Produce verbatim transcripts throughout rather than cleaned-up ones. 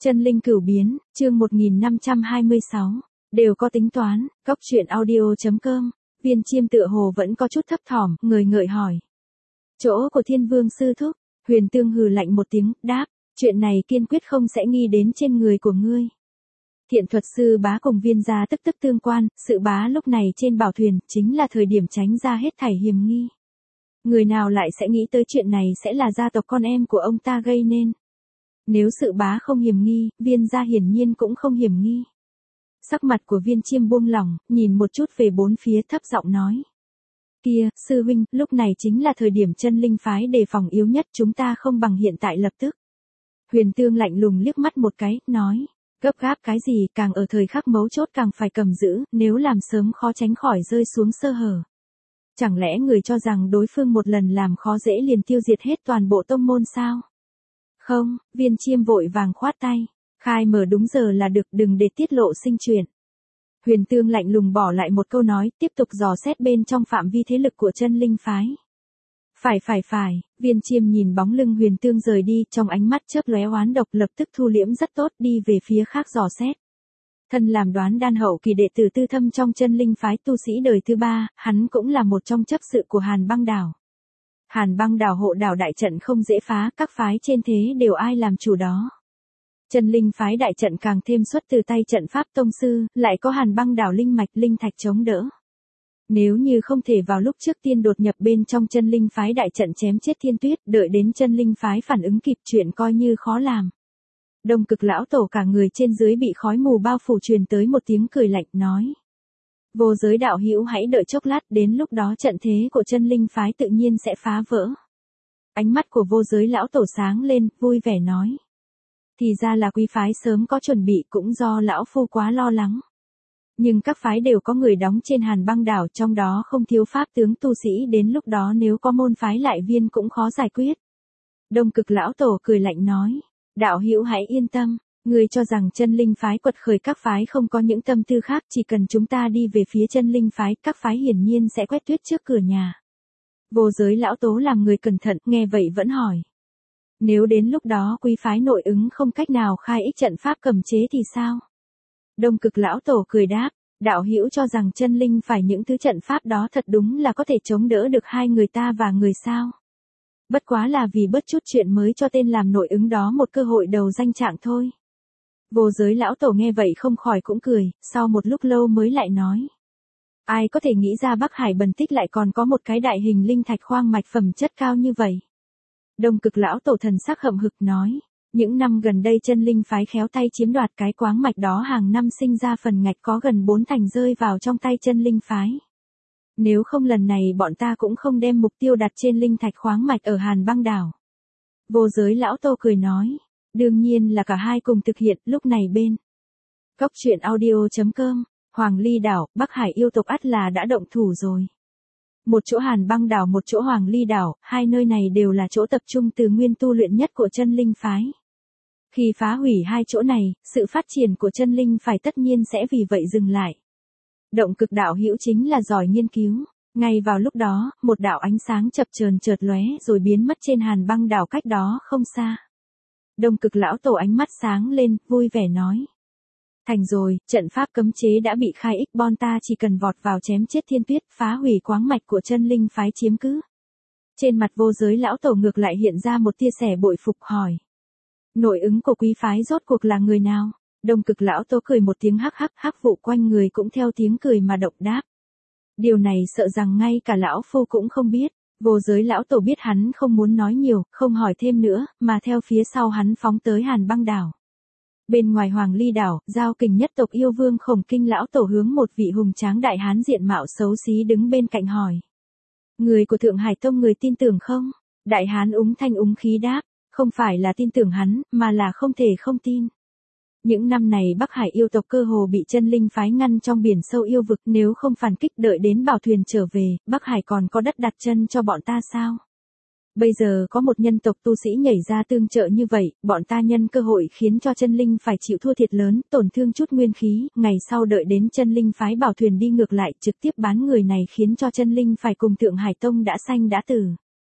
Chân linh cửu biến, chương một nghìn năm trăm hai mươi sáu, đều có tính toán, cốc truyện audio.com, Viên Chiêm tựa hồ vẫn có chút thấp thỏm, người ngợi hỏi. Chỗ của Thiên Vương sư thúc, Huyền Tương hừ lạnh một tiếng, đáp, chuyện này kiên quyết không sẽ nghi đến trên người của ngươi. Thiện thuật sư bá cùng Viên gia tức tức tương quan, sự bá lúc này trên bảo thuyền, chính là thời điểm tránh ra hết thảy hiểm nghi. Người nào lại sẽ nghĩ tới chuyện này sẽ là gia tộc con em của ông ta gây nên. Nếu sự bá không hiểm nghi, Viên gia hiển nhiên cũng không hiểm nghi. Sắc mặt của Viên Chiêm buông lỏng, nhìn một chút về bốn phía thấp giọng nói. Kia, sư huynh, lúc này chính là thời điểm chân linh phái đề phòng yếu nhất, chúng ta không bằng hiện tại lập tức. Huyền Tương lạnh lùng liếc mắt một cái, nói, gấp gáp cái gì, càng ở thời khắc mấu chốt càng phải cầm giữ, nếu làm sớm khó tránh khỏi rơi xuống sơ hở. Chẳng lẽ người cho rằng đối phương một lần làm khó dễ liền tiêu diệt hết toàn bộ tông môn sao? Không, Viên Chiêm vội vàng khoát tay, khai mở đúng giờ là được, đừng để tiết lộ sinh chuyện. Huyền Tương lạnh lùng bỏ lại một câu nói, tiếp tục dò xét bên trong phạm vi thế lực của chân linh phái. Phải phải phải, Viên Chiêm nhìn bóng lưng Huyền Tương rời đi, trong ánh mắt chớp lóe oán độc, lập tức thu liễm rất tốt, đi về phía khác dò xét. Thân làm Đoán Đan hậu kỳ đệ tử tư thâm trong chân linh phái tu sĩ đời thứ ba, hắn cũng là một trong chấp sự của Hàn Băng Đảo. Hàn Băng Đảo hộ đảo đại trận không dễ phá, các phái trên thế đều ai làm chủ đó. Chân linh phái đại trận càng thêm xuất từ tay trận pháp tông sư, lại có Hàn Băng Đảo linh mạch linh thạch chống đỡ. Nếu như không thể vào lúc trước tiên đột nhập bên trong chân linh phái đại trận chém chết Thiên Tuyết, đợi đến chân linh phái phản ứng kịp, chuyện coi như khó làm. Đông Cực lão tổ cả người trên dưới bị khói mù bao phủ, truyền tới một tiếng cười lạnh, nói. Vô Giới đạo hữu hãy đợi chốc lát, đến lúc đó trận thế của chân linh phái tự nhiên sẽ phá vỡ. Ánh mắt của Vô Giới lão tổ sáng lên, vui vẻ nói. Thì ra là quý phái sớm có chuẩn bị, cũng do lão phu quá lo lắng. Nhưng các phái đều có người đóng trên Hàn Băng Đảo, trong đó không thiếu pháp tướng tu sĩ, đến lúc đó nếu có môn phái lại viên cũng khó giải quyết. Đông Cực lão tổ cười lạnh nói. Đạo hữu hãy yên tâm, người cho rằng chân linh phái quật khởi, các phái không có những tâm tư khác, chỉ cần chúng ta đi về phía chân linh phái, các phái hiển nhiên sẽ quét tuyết trước cửa nhà. Vô Giới lão tố làm người cẩn thận, nghe vậy vẫn hỏi. Nếu đến lúc đó quý phái nội ứng không cách nào khai ích trận pháp cầm chế thì sao? Đông Cực lão tổ cười đáp, đạo hữu cho rằng chân linh phải những thứ trận pháp đó thật đúng là có thể chống đỡ được hai người ta và người sao? Bất quá là vì bớt chút chuyện mới cho tên làm nội ứng đó một cơ hội đầu danh trạng thôi. Vô Giới lão tổ nghe vậy không khỏi cũng cười, sau một lúc lâu mới lại nói. Ai có thể nghĩ ra Bắc Hải Bần Tích lại còn có một cái đại hình linh thạch khoáng mạch phẩm chất cao như vậy. Đông Cực lão tổ thần sắc hậm hực nói. Những năm gần đây chân linh phái khéo tay chiếm đoạt cái khoáng mạch đó, hàng năm sinh ra phần ngạch có gần bốn thành rơi vào trong tay chân linh phái. Nếu không lần này bọn ta cũng không đem mục tiêu đặt trên linh thạch khoáng mạch ở Hàn Băng Đảo. Vô Giới lão tổ cười nói. Đương nhiên là cả hai cùng thực hiện, lúc này bên cốc truyện audio.com, Hoàng Ly Đảo, Bắc Hải yêu tộc ắt là đã động thủ rồi. Một chỗ Hàn Băng Đảo, một chỗ Hoàng Ly Đảo, hai nơi này đều là chỗ tập trung từ nguyên tu luyện nhất của chân linh phái. Khi phá hủy hai chỗ này, sự phát triển của chân linh phái tất nhiên sẽ vì vậy dừng lại. Động Cực đạo hữu chính là giỏi nghiên cứu. Ngay vào lúc đó, một đạo ánh sáng chập chờn chợt lóe rồi biến mất trên Hàn Băng Đảo cách đó không xa. Đông Cực lão tổ ánh mắt sáng lên, vui vẻ nói. Thành rồi, trận pháp cấm chế đã bị khai ích, bọn ta chỉ cần vọt vào chém chết Thiên Tuyết, phá hủy khoáng mạch của chân linh phái chiếm cứ. Trên mặt Vô Giới lão tổ ngược lại hiện ra một tia sẻ bội phục, hỏi. Nội ứng của quý phái rốt cuộc là người nào? Đông Cực lão tổ cười một tiếng hắc hắc, hắc vụ quanh người cũng theo tiếng cười mà động đáp. Điều này sợ rằng ngay cả lão phu cũng không biết. Vô Giới lão tổ biết hắn không muốn nói nhiều, không hỏi thêm nữa, mà theo phía sau hắn phóng tới Hàn Băng Đảo. Bên ngoài Hoàng Ly Đảo, Giao Kình nhất tộc yêu vương Khổng Kinh lão tổ hướng một vị hùng tráng đại hán diện mạo xấu xí đứng bên cạnh hỏi. Người của Thượng Hải Tông người tin tưởng không? Đại hán úng thanh úng khí đáp, không phải là tin tưởng hắn, mà là không thể không tin. Những năm này Bắc Hải yêu tộc cơ hồ bị chân linh phái ngăn trong biển sâu yêu vực, nếu không phản kích đợi đến bảo thuyền trở về, Bắc Hải còn có đất đặt chân cho bọn ta sao? Bây giờ có một nhân tộc tu sĩ nhảy ra tương trợ như vậy, bọn ta nhân cơ hội khiến cho chân linh phải chịu thua thiệt lớn, tổn thương chút nguyên khí, ngày sau đợi đến chân linh phái bảo thuyền đi ngược lại, trực tiếp bán người này khiến cho chân linh phải cùng Thượng Hải Tông đã sanh đã tử.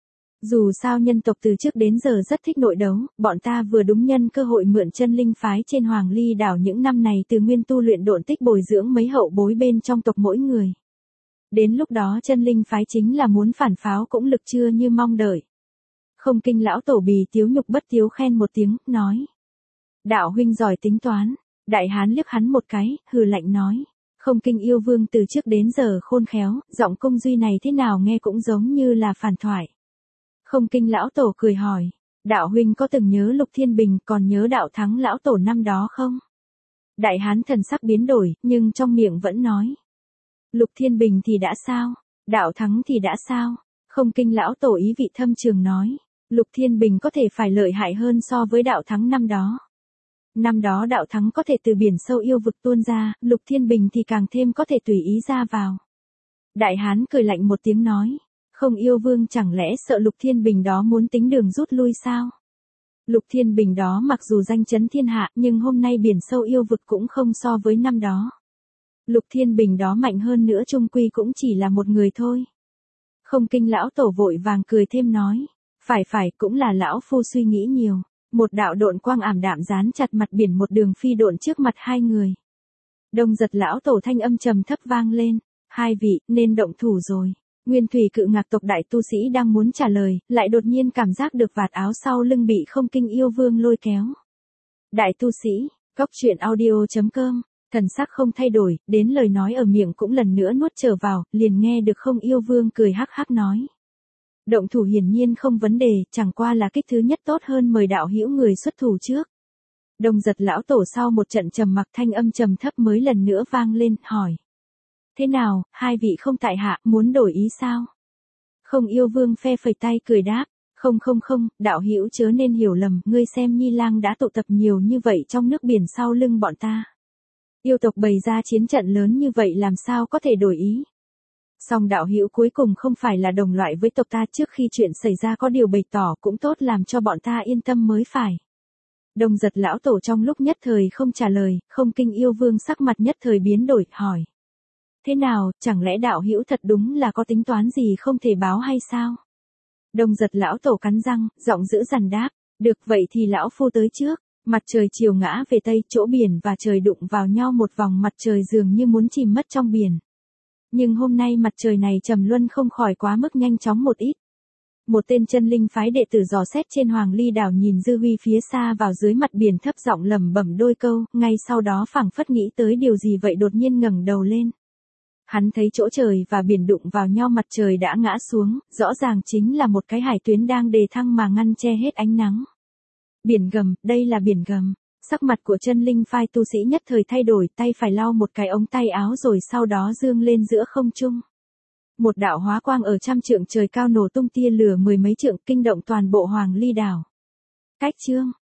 Dù sao nhân tộc từ trước đến giờ rất thích nội đấu, bọn ta vừa đúng nhân cơ hội mượn chân linh phái trên Hoàng Ly đảo những năm này từ nguyên tu luyện độn tích bồi dưỡng mấy hậu bối bên trong tộc mỗi người. Đến lúc đó chân linh phái chính là muốn phản pháo cũng lực chưa như mong đợi. Không Kinh lão tổ bì tiếu nhục bất tiếu khen một tiếng, nói. Đạo huynh giỏi tính toán, đại hán liếc hắn một cái, hừ lạnh nói. Không Kinh yêu vương từ trước đến giờ khôn khéo, giọng công duy này thế nào nghe cũng giống như là phản thoại. Không Kinh lão tổ cười hỏi, đạo huynh có từng nhớ Lục Thiên Bình còn nhớ đạo thắng lão tổ năm đó không? Đại hán thần sắc biến đổi, nhưng trong miệng vẫn nói. Lục Thiên Bình thì đã sao? Đạo thắng thì đã sao? Không Kinh lão tổ ý vị thâm trường nói. Lục Thiên Bình có thể phải lợi hại hơn so với đạo thắng năm đó. Năm đó đạo thắng có thể từ biển sâu yêu vực tuôn ra, Lục Thiên Bình thì càng thêm có thể tùy ý ra vào. Đại hán cười lạnh một tiếng nói. Không yêu vương chẳng lẽ sợ Lục Thiên Bình đó muốn tính đường rút lui sao? Lục Thiên Bình đó mặc dù danh chấn thiên hạ nhưng hôm nay biển sâu yêu vực cũng không so với năm đó. Lục Thiên Bình đó mạnh hơn nữa chung quy cũng chỉ là một người thôi. Không Kinh lão tổ vội vàng cười thêm nói. Phải phải cũng là lão phu suy nghĩ nhiều. Một đạo độn quang ảm đạm dán chặt mặt biển một đường phi độn trước mặt hai người. Đông Giật lão tổ thanh âm trầm thấp vang lên. Hai vị nên động thủ rồi. Nguyên thủy cự ngạc tộc đại tu sĩ đang muốn trả lời, lại đột nhiên cảm giác được vạt áo sau lưng bị Không Kinh yêu vương lôi kéo. Đại tu sĩ, góc truyện audio chấm com, thần sắc không thay đổi, đến lời nói ở miệng cũng lần nữa nuốt trở vào, liền nghe được Không yêu vương cười hắc hắc nói. Động thủ hiển nhiên không vấn đề, chẳng qua là kích thứ nhất tốt hơn mời đạo hữu người xuất thủ trước. Đông Giật lão tổ sau một trận trầm mặc thanh âm trầm thấp mới lần nữa vang lên, hỏi. Thế nào, hai vị không tại hạ, muốn đổi ý sao? Không yêu vương phe phẩy tay cười đáp, không không không, đạo hữu chớ nên hiểu lầm, ngươi xem Nhi Lang đã tụ tập nhiều như vậy trong nước biển sau lưng bọn ta. Yêu tộc bày ra chiến trận lớn như vậy làm sao có thể đổi ý? Song đạo hữu cuối cùng không phải là đồng loại với tộc ta, trước khi chuyện xảy ra có điều bày tỏ cũng tốt làm cho bọn ta yên tâm mới phải. Đông Giật lão tổ trong lúc nhất thời không trả lời, Không Kinh yêu vương sắc mặt nhất thời biến đổi, hỏi. Thế nào, chẳng lẽ đạo hữu thật đúng là có tính toán gì không thể báo hay sao? Đông Giật lão tổ cắn răng, giọng dữ dằn đáp, được vậy thì lão phu tới trước. Mặt trời chiều ngã về tây, chỗ biển và trời đụng vào nhau một vòng, mặt trời dường như muốn chìm mất trong biển. Nhưng hôm nay mặt trời này trầm luân không khỏi quá mức nhanh chóng một ít. Một tên chân linh phái đệ tử dò xét trên Hoàng Ly đảo nhìn dư huy phía xa vào dưới mặt biển thấp giọng lẩm bẩm đôi câu, ngay sau đó phảng phất nghĩ tới điều gì vậy đột nhiên ngẩng đầu lên. Hắn thấy chỗ trời và biển đụng vào nhau, mặt trời đã ngã xuống, rõ ràng chính là một cái hải tuyến đang đề thăng mà ngăn che hết ánh nắng. Biển gầm, đây là biển gầm. Sắc mặt của chân linh phái tu sĩ nhất thời thay đổi, tay phải lau một cái ống tay áo rồi sau đó dương lên giữa không trung. Một đạo hóa quang ở trăm trượng trời cao nổ tung tia lửa mười mấy trượng kinh động toàn bộ Hoàng Ly đảo. Cách chương